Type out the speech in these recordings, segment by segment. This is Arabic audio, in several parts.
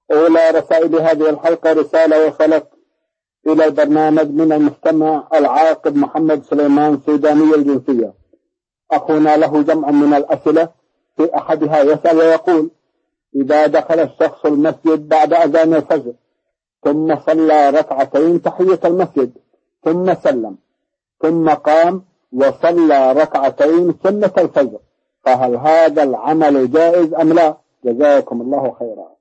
أولى رسائل هذه الحلقة رسالة وصلت إلى البرنامج من المستمع العاقب محمد سليمان سوداني الجنسية. أخونا له جمع من الأسئلة، في أحدها يسأل ويقول: إذا دخل الشخص المسجد بعد أذان الفجر ثم صلى ركعتين تحية المسجد ثم سلم، ثم قام وصلى ركعتين سنة الفجر، فهل هذا العمل جائز أم لا؟ جزاكم الله خيرا.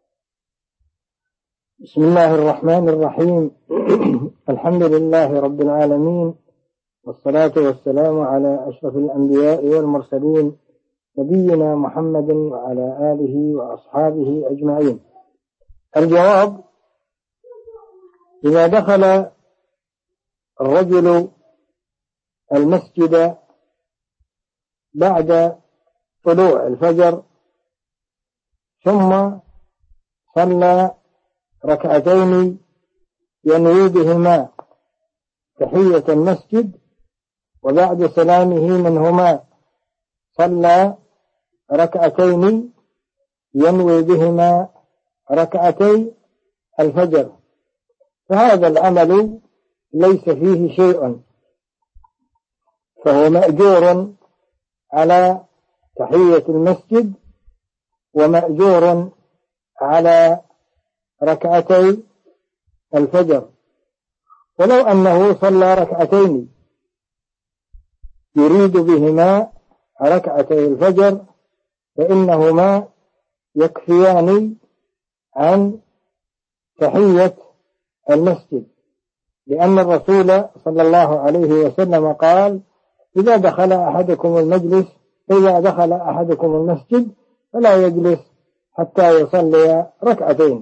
بسم الله الرحمن الرحيم. الحمد لله رب العالمين، والصلاة والسلام على أشرف الأنبياء والمرسلين، نبينا محمد وعلى آله وأصحابه أجمعين. الجواب: إذا دخل الرجل المسجد بعد طلوع الفجر ثم صلى ركعتين ينوي بهما تحية المسجد، وبعد سلامه منهما صلى ركعتين ينوي بهما ركعتي الفجر، فهذا العمل ليس فيه شيء، فهو مأجور على تحية المسجد ومأجور على ركعتي الفجر. ولو أنه صلى ركعتين يريد بهما ركعتي الفجر فإنهما يكفيان عن تحية المسجد، لأن الرسول صلى الله عليه وسلم قال: إذا دخل أحدكم المسجد فلا يجلس حتى يصلي ركعتين.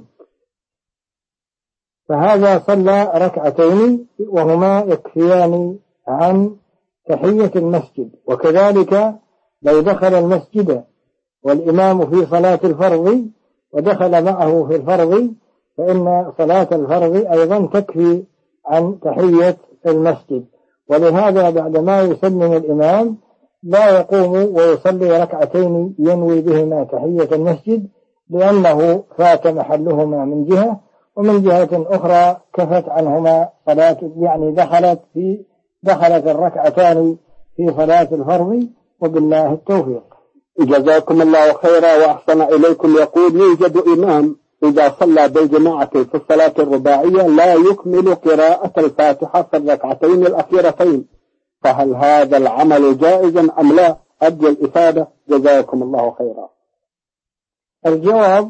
فهذا صلى ركعتين وهما يكفيان عن تحية المسجد. وكذلك لو دخل المسجد والإمام في صلاة الفرض ودخل معه في الفرض فإن صلاة الفرض أيضا تكفي عن تحية المسجد. ولهذا بعدما يسلم الإمام لا يقوم ويصلي ركعتين ينوي بهما تحية المسجد، لأنه فات محلهما من جهة، ومن جهة أخرى كفت عنهما صلاة، يعني دخلت الركعتان في صلاة الفرض، وبالله التوفيق. جزاكم الله خيرا وأحسن إليكم. يقول: يوجد إمام إذا صلى بالجماعة في الصلاة الرباعية لا يكمل قراءة الفاتحة في الركعتين الأخيرتين، فهل هذا العمل جائز أم لا؟ أرجو الإفادة، جزاكم الله خيرا. الجواب: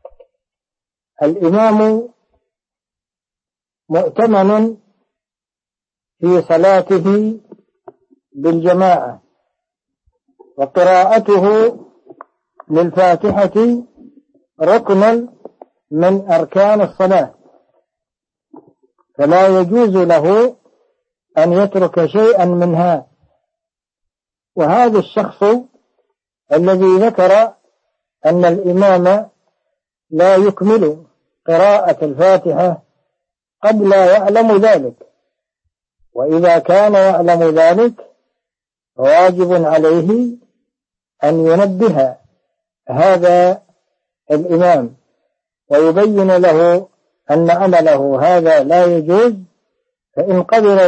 الإمام مؤتمن في صلاته بالجماعة، وقراءته للفاتحة ركن من أركان الصلاة، فلا يجوز له أن يترك شيئا منها. وهذا الشخص الذي ذكر أن الإمام لا يكمل قراءة الفاتحة قد لا يعلم ذلك، وإذا كان يعلم ذلك فواجب عليه أن ينبه هذا الإمام ويبين له أن عمله هذا لا يجوز، فإن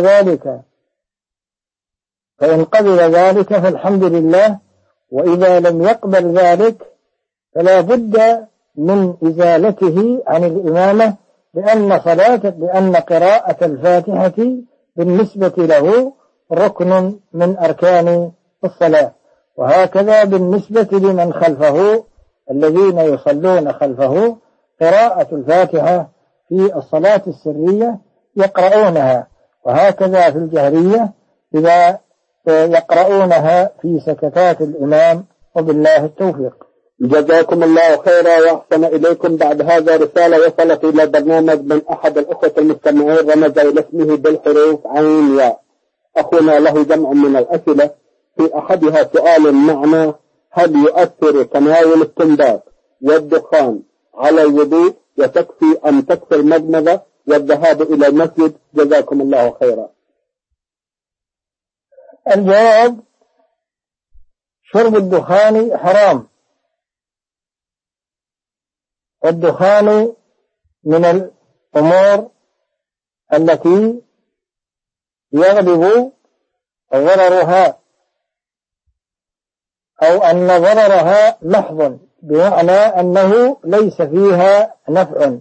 قبل ذلك فالحمد لله، وإذا لم يقبل ذلك فلا بد من إزالته عن الإمامة، لأن قراءة الفاتحة بالنسبة له ركن من أركان الصلاة. وهكذا بالنسبة لمن خلفه، الذين يصلون خلفه، قراءة الفاتحة في الصلاة السرية يقرؤونها، وهكذا في الجهرية إذا يقرؤونها في سكتات الإمام، وبالله التوفيق. جزاكم الله خيرا وأحسن إليكم. بعد هذا رسالة وصلت إلى برنامج من أحد الأخوة المستمعين، رمز إلى اسمه بالحروف عين ياء. أخونا له جمع من الأسئلة، في أحدها سؤال معنى: هل يؤثر تناول التمباك والدخان على الوضوء، وتكفي أم تكفي المضمضة والذهاب إلى المسجد؟ جزاكم الله خيرا. الجواب: شرب الدخان حرام، والدخان من الأمور التي يغلب ضررها، أو أن ضررها محض، بمعنى أنه ليس فيها نفع،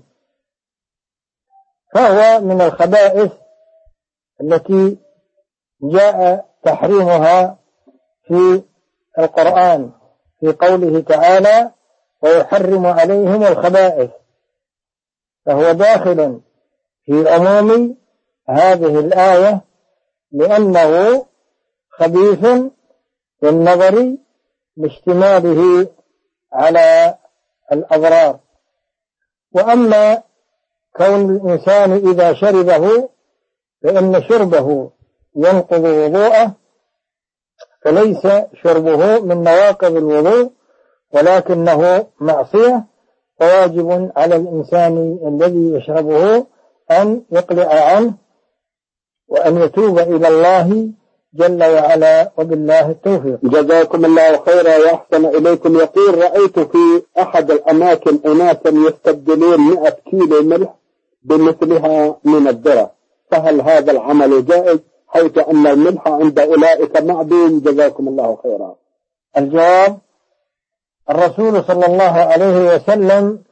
فهو من الخبائث التي جاء تحريمها في القرآن في قوله تعالى: ويحرم عليهم الخبائث، فهو داخل في عموم هذه الآية، لأنه خبيث بالنظر لاشتماله على الأضرار. وأما كون الإنسان إذا شربه فإن شربه ينقض وضوءه، فليس شربه من نواقض الوضوء، ولكنه معصية، فواجب على الإنسان الذي يشربه أن يقلع عنه وأن يتوب إلى الله جل وعلا، وبالله التوفيق. جزاكم الله خيرا وأحسن إليكم. يقول: رأيت في أحد الأماكن أناسا يستبدلون 100 كيلو ملح بمثلها من الذرة، فهل هذا العمل جائز حيث أن الملح عند أولئك معدوم؟ جزاكم الله خيرا. الجواب: الرسول صلى الله عليه وسلم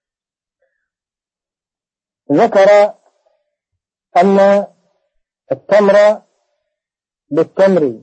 ذكر أن التمر بالتمر،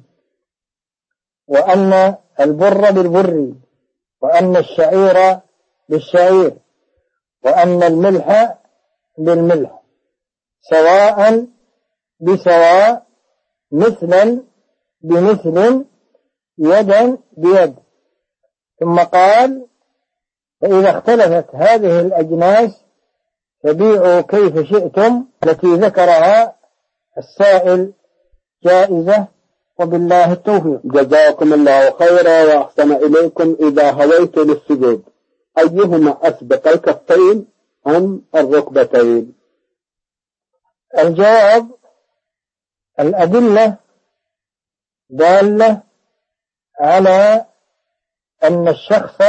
وأن البر بالبر، وأن الشعير بالشعير، وأن الملح بالملح، سواء بسواء، مثلا بمثل، يدا بيد. ثم قال: فإذا اختلفت هذه الأجناس فبيعوا كيف شئتم، التي ذكرها السائل جائزة، وبالله التوفيق. جزاكم الله خيرا وأحسن إليكم. إذا هويت للسجود أيهما أسبق، الكفين أم الركبتين؟ الجواب: الأدلة دالة على أن الشخص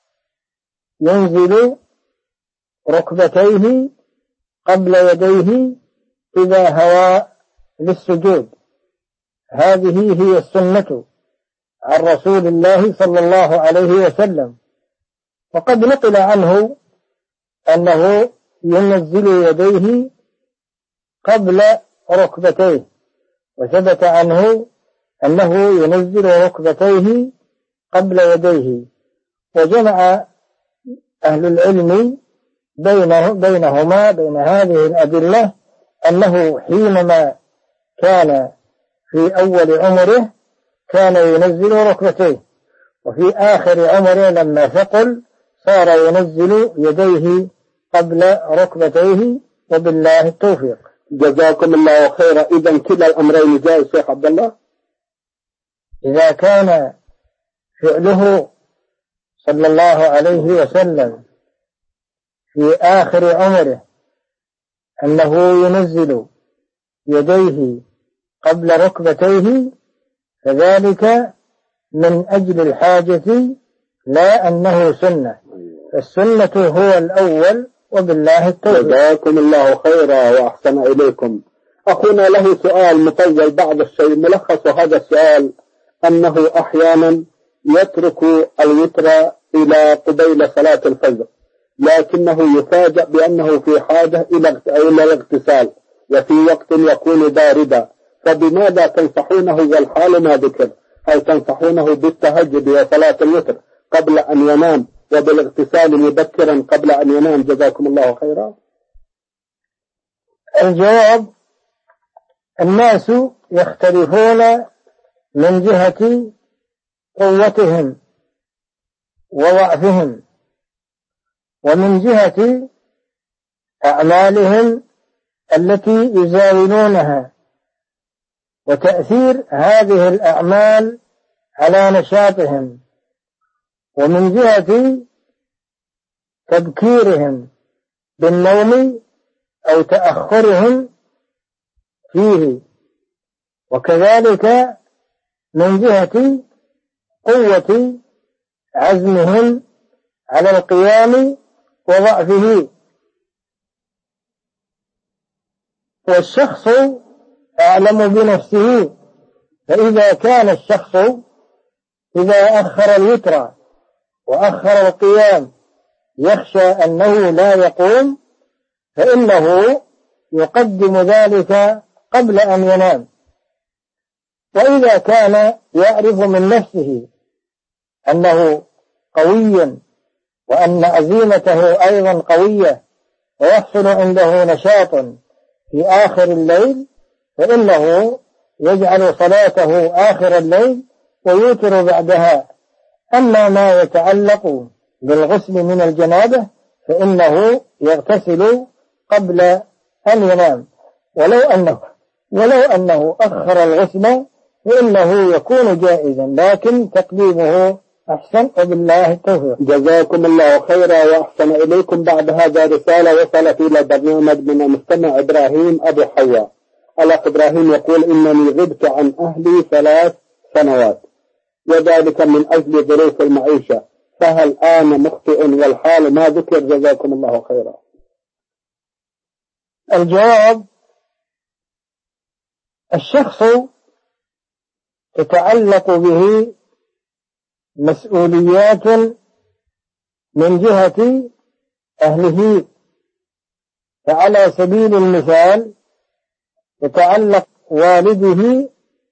ينزل ركبتيه قبل يديه إذا هوى للسجود. هذه هي السنة عن رسول الله صلى الله عليه وسلم، وقد نقل عنه أنه ينزل يديه قبل ركبتيه، وثبت عنه أنه ينزل ركبتيه قبل يديه. وجمع أهل العلم بينهما بين هذه الأدلة، أنه حينما كان في أول عمره كان ينزل ركبتيه، وفي آخر عمره لما ثقل صار ينزل يديه قبل ركبتيه، وبالله التوفيق. جزاكم الله خيرا. إذن كلا الأمرين جائز شيخ عبد الله؟ إذا كان فعله صلى الله عليه وسلم في آخر عمره أنه ينزل يديه قبل ركبتيه، فذلك من أجل الحاجة، لا أنه سنة، السنة هو الأول، وبالله التوفيق. جزاكم الله خيرا وأحسن إليكم. أخونا له سؤال مطول بعض الشيء. ملخص هذا السؤال أنه أحيانا يترك الوتر إلى قبيل صلاة الفجر، لكنه يفاجأ بأنه في حاجة إلى الاغتسال وفي وقت يكون باردا، فبماذا تنصحونه والحال ما ذكر؟ هل تنصحونه بالتهجد وصلاة الوتر قبل أن ينام وبالاغتسال مبكرا قبل أن ينام؟ جزاكم الله خيرا. الجواب: الناس يختلفون من جهة قوتهم وضعفهم، ومن جهة أعمالهم التي يزاولونها، وتأثير هذه الأعمال على نشاطهم، ومن جهة تبكيرهم بالنوم أو تأخرهم فيه، وكذلك من جهة قوة عزمهم على القيام وضعفه. والشخص أعلم بنفسه. فإذا كان الشخص إذا أخر الوتر وأخر القيام يخشى أنه لا يقوم، فإنه يقدم ذلك قبل أن ينام. وإذا كان يعرف من نفسه أنه قوي وأن عزيمته أيضا قوية ويحصل عنده نشاط في آخر الليل، فإنه يجعل صلاته آخر الليل ويوتر بعدها. أما ما يتعلق بالغسل من الجنابة فإنه يغتسل قبل أن ينام، ولو أنه أخر الغسل فإنه يكون جائزا، لكن تقديمه أحسن. وبالله التوفيق. جزاكم الله خيرا وأحسن إليكم. بعد هذا رسالة وصلت إلى البرنامج من المستمع إبراهيم أبو حواء. الأخ إبراهيم يقول: إنني غبت عن أهلي 3 سنوات وذلك من أجل ظروف المعيشة، فهل أنا مخطئ والحال ما ذكر؟ جزاكم الله خيرا. الجواب: الشخص تتعلق به مسؤوليات من جهة أهله. فعلى سبيل المثال يتعلق والده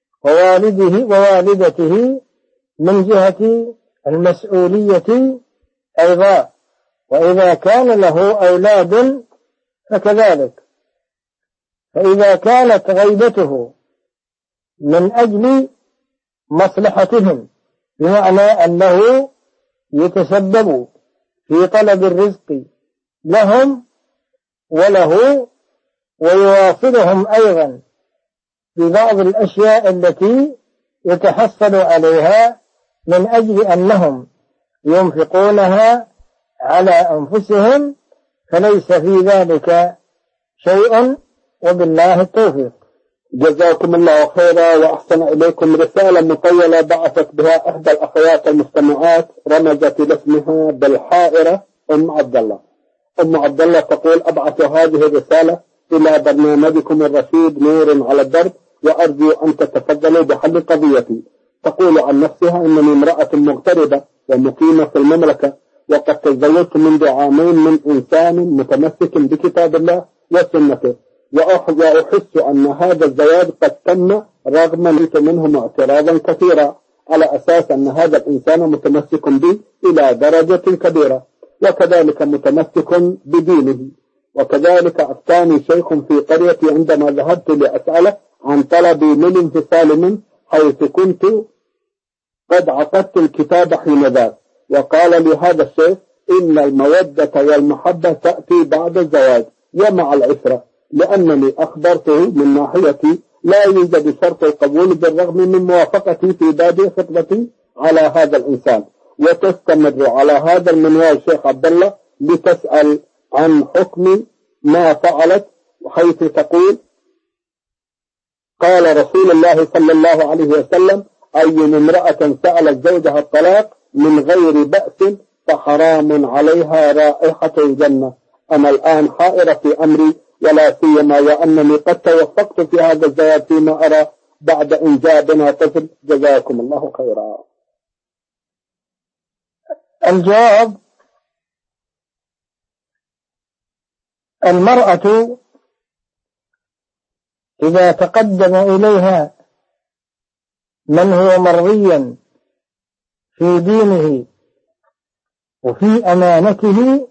ووالدته من جهة المسؤولية أيضا، وإذا كان له أولاد فكذلك. فإذا كانت غيبته من أجل مصلحتهم، بمعنى أنه يتسبب في طلب الرزق لهم وله ويواصلهم أيضا ببعض الأشياء التي يتحصل عليها من أجل أنهم ينفقونها على أنفسهم، فليس في ذلك شيء. وبالله التوفيق. جزاكم الله خيرا وأحسن إليكم. رسالة مطولة بعثت بها إحدى الأخوات المستمعات، رمزت لاسمها بالحائرة أم عبد الله. أم عبد الله تقول: أبعث هذه الرسالة إلى برنامجكم الرشيد نور على الدرب، وأرجو أن تتفضلوا بحل قضيتي. تقول عن نفسها: إنني امرأة مغتربة ومقيمة في المملكة، وقد تزوجت منذ عامين من إنسان متمسك بكتاب الله وسنته، وأحس أن هذا الزواج قد تم رغم منهم اعتراضا كثيرا، على أساس أن هذا الإنسان متمسك بي إلى درجة كبيرة، وكذلك متمسك بدينه. وكذلك أفتاني شيخ في قريتي عندما ذهبت لأسأله عن طلبي للانفصال منه، حيث كنت قد عقدت الكتاب حينذاك، وقال لي هذا الشيخ: إن المودة والمحبة تأتي بعد الزواج ومع العشرة، لأنني أخبرته من ناحيتي لا يوجد شرط القبول بالرغم من موافقتي في بادئ خطبتي على هذا الإنسان، وتستمر على هذا المنوال شيخ عبد الله لتسأل عن حكم ما فعلت، حيث تقول: قال رسول الله صلى الله عليه وسلم: أي امرأة سألت زوجها الطلاق من غير بأس فحرام عليها رائحة الجنة. أنا الآن حائرة في أمري، ولا سيما وأنني قد توفقت في هذا الزواج فيما أرى بعد إنجابنا طفل. جزاكم الله خيرا. الجواب: المرأة إذا تقدم إليها من هو مرضيا في دينه وفي أمانته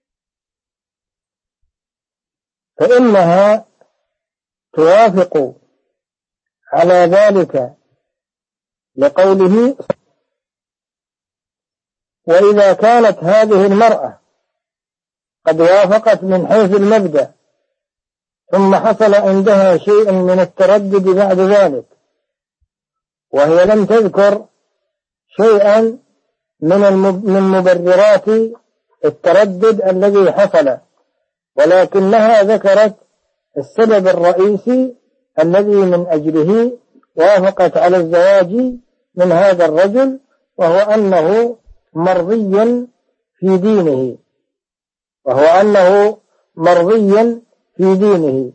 فإنها توافق على ذلك لقوله. وإذا كانت هذه المرأة قد وافقت من حيث المبدأ ثم حصل عندها شيء من التردد بعد ذلك، وهي لم تذكر شيئا من مبررات التردد الذي حصل، ولكنها ذكرت السبب الرئيسي الذي من أجله وافقت على الزواج من هذا الرجل، وهو أنه مرضي في دينه،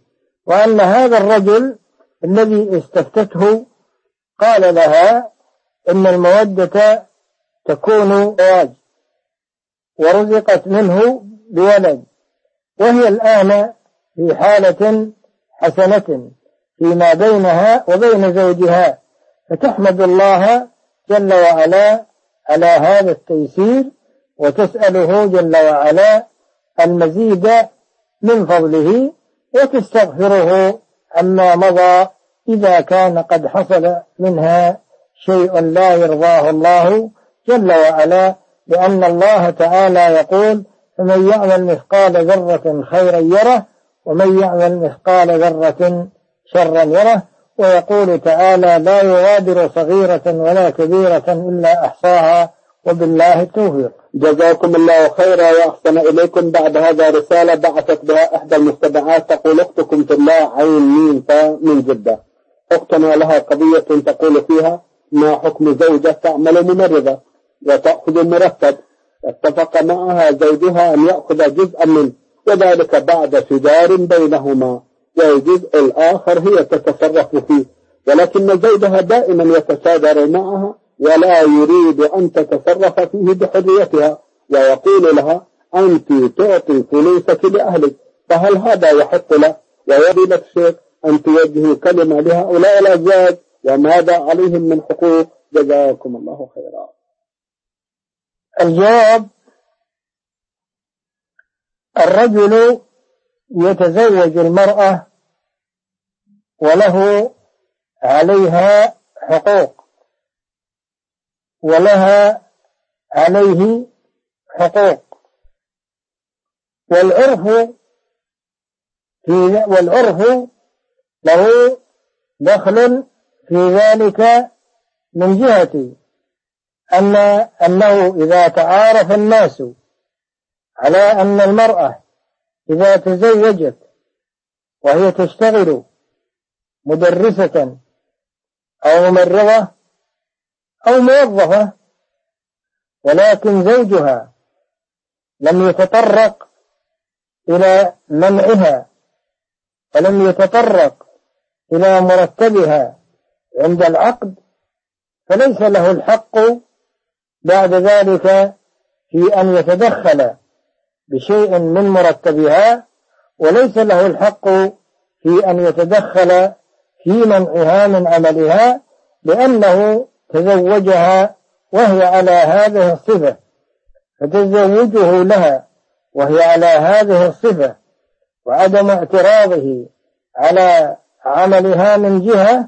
وأن هذا الرجل الذي استفتته قال لها إن المودة تكون زواج، ورزقت منه بولد، وهي الآن في حالة حسنة فيما بينها وبين زوجها، فتحمد الله جل وعلا على هذا التيسير، وتسأله جل وعلا المزيد من فضله، وتستغفره عما مضى إذا كان قد حصل منها شيء لا يرضاه الله جل وعلا، لأن الله تعالى يقول: فمن يعمل مثقال ذرة خيرا يره، ومن يعمل مثقال ذرة شرا يره. ويقول تعالى: لا يغادر صغيرة ولا كبيرة إلا أحصاها، وبالله التوفيق. جزاكم الله خيرا وأحسن إليكم. بعد هذا رسالة بعثت بها إحدى المستمعات تقول: أختكم في الله عين ميم فا من جدة. أختنا لها قضية تقول فيها: ما حكم زوجة تعمل ممرضة وتأخذ المرتب، اتفق معها زوجها أن يأخذ جزءا منه، وذلك بعد شجار بينهما، والجزء الآخر هي تتصرف فيه، ولكن زوجها دائما يتشاجر معها ولا يريد أن تتصرف فيه بحريتها، ويقول لها: أنت تعطي فلوسك لأهلك، فهل هذا يحق له؟ ويبي لك شيء أن توجهوا كلمة لهؤلاء الأزواج، وماذا عليهم من حقوق؟ جزاكم الله خيرا. الجواب: الرجل يتزوج المرأة وله عليها حقوق، ولها عليه حقوق، والعرف له دخل في ذلك، من جهة أنه إذا تعارف الناس على أن المرأة إذا تزوجت وهي تشتغل مدرسة أو ممرضة أو موظفة، ولكن زوجها لم يتطرق إلى منعها ولم يتطرق إلى مرتبها عند العقد، فليس له الحق بعد ذلك في أن يتدخل بشيء من مرتبها، وليس له الحق في أن يتدخل في منعها من عملها، لأنه تزوجها وهي على هذه الصفة، فتزوجه لها وهي على هذه الصفة وعدم اعتراضه على عملها من جهة،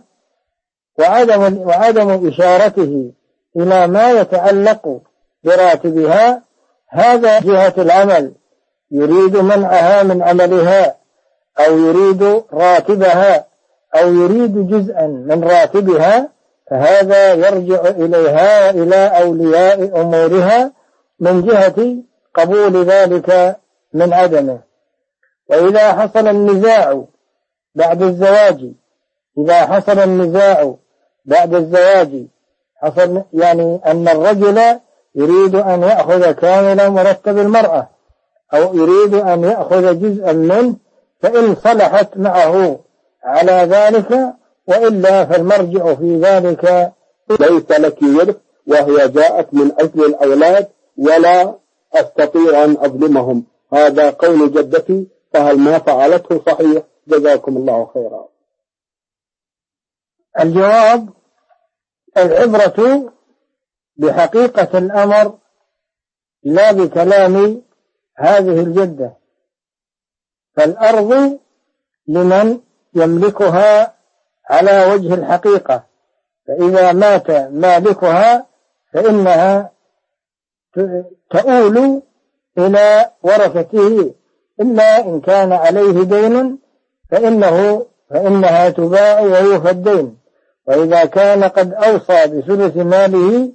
وعدم إشارته إلى ما يتعلق براتبها، هذا جهة العمل يريد منعها من عملها، أو يريد راتبها، أو يريد جزءا من راتبها، فهذا يرجع إليها وإلى أولياء أمورها من جهة قبول ذلك من عدمه. وإذا حصل النزاع بعد الزواج، حصل يعني أن الرجل يريد أن يأخذ كامل مرتب المرأة أو يريد أن يأخذ جزءا منه، فإن صلحت معه على ذلك، وإلا فالمرجع في ذلك: ليس لك ورث وهي جاءت من أجل الأولاد ولا أستطيع أن أظلمهم، هذا قول جدتي، فهل ما فعلته صحيح؟ جزاكم الله خيرا. الجواب: العبرة بحقيقة الأمر لا بكلام هذه الجدة، فالأرض لمن يملكها على وجه الحقيقة، فإذا مات مالكها فإنها تؤول إلى ورثته، إلا إن كان عليه دين فإنها تباع ويوفى الدين، وإذا كان قد أوصى بثلث ماله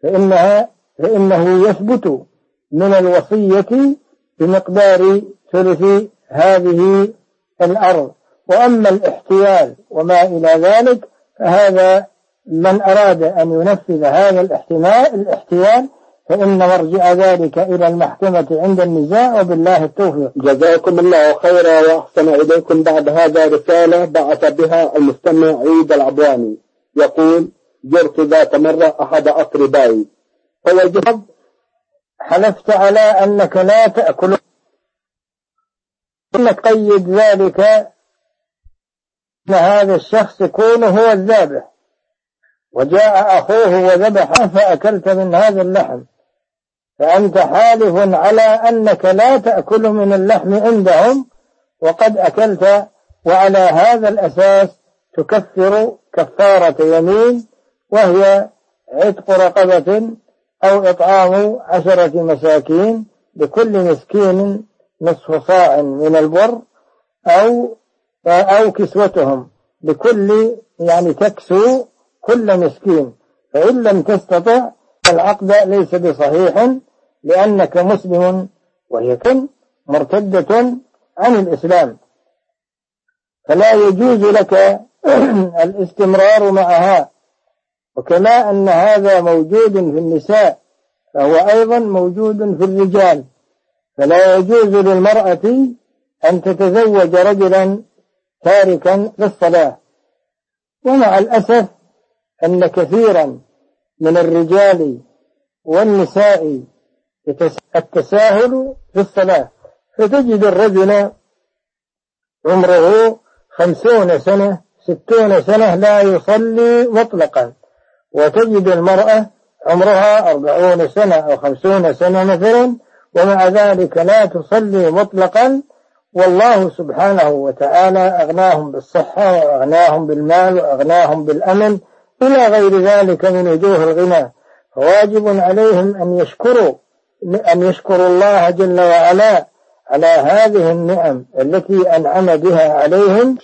فإنه يثبت من الوصية بمقدار ثلث هذه الأرض. وأما الاحتيال وما إلى ذلك فهذا من أراد أن ينفذ هذا الاحتيال فإن مرجع ذلك إلى المحكمة عند النزاع، وبالله التوفيق. جزاكم الله خيرا وأحسن إليكم. بعد هذا رسالة بعث بها المستمع عيد العبواني يقول: جرت ذات مرة أحد أقربائي فوجد حلفت على أنك لا تأكل، ثم قيد ذلك أن هذا الشخص يكون هو الذابح، وجاء أخوه وذبح فأكلت من هذا اللحم، فأنت حالف على أنك لا تأكل من اللحم عندهم وقد أكلت، وعلى هذا الأساس تكفر كفارة يمين، وهي عتق رقبة أو إطعام 10 مساكين لكل مسكين نصف صاع من البر، أو كسوتهم لكل، يعني تكسو كل مسكين. فإن لم تستطع العقد ليس بصحيح، لأنك مسلم وهي مرتدة عن الإسلام، فلا يجوز لك الاستمرار معها. وكما أن هذا موجود في النساء فهو أيضا موجود في الرجال، فلا يجوز للمرأة أن تتزوج رجلا تاركا للصلاة. ومع الأسف أن كثيرا من الرجال والنساء التساهل في الصلاة، فتجد الرجل عمره 50 سنة 60 سنة لا يصلي مطلقا، وتجد المرأة عمرها 40 سنة أو 50 سنة مثلا ومع ذلك لا تصلي مطلقا، والله سبحانه وتعالى أغناهم بالصحة وأغناهم بالمال وأغناهم بالأمن إلى غير ذلك من وجوه الغنى. فواجب عليهم أن يشكروا الله جل وعلا على هذه النعم التي أنعم بها عليهم.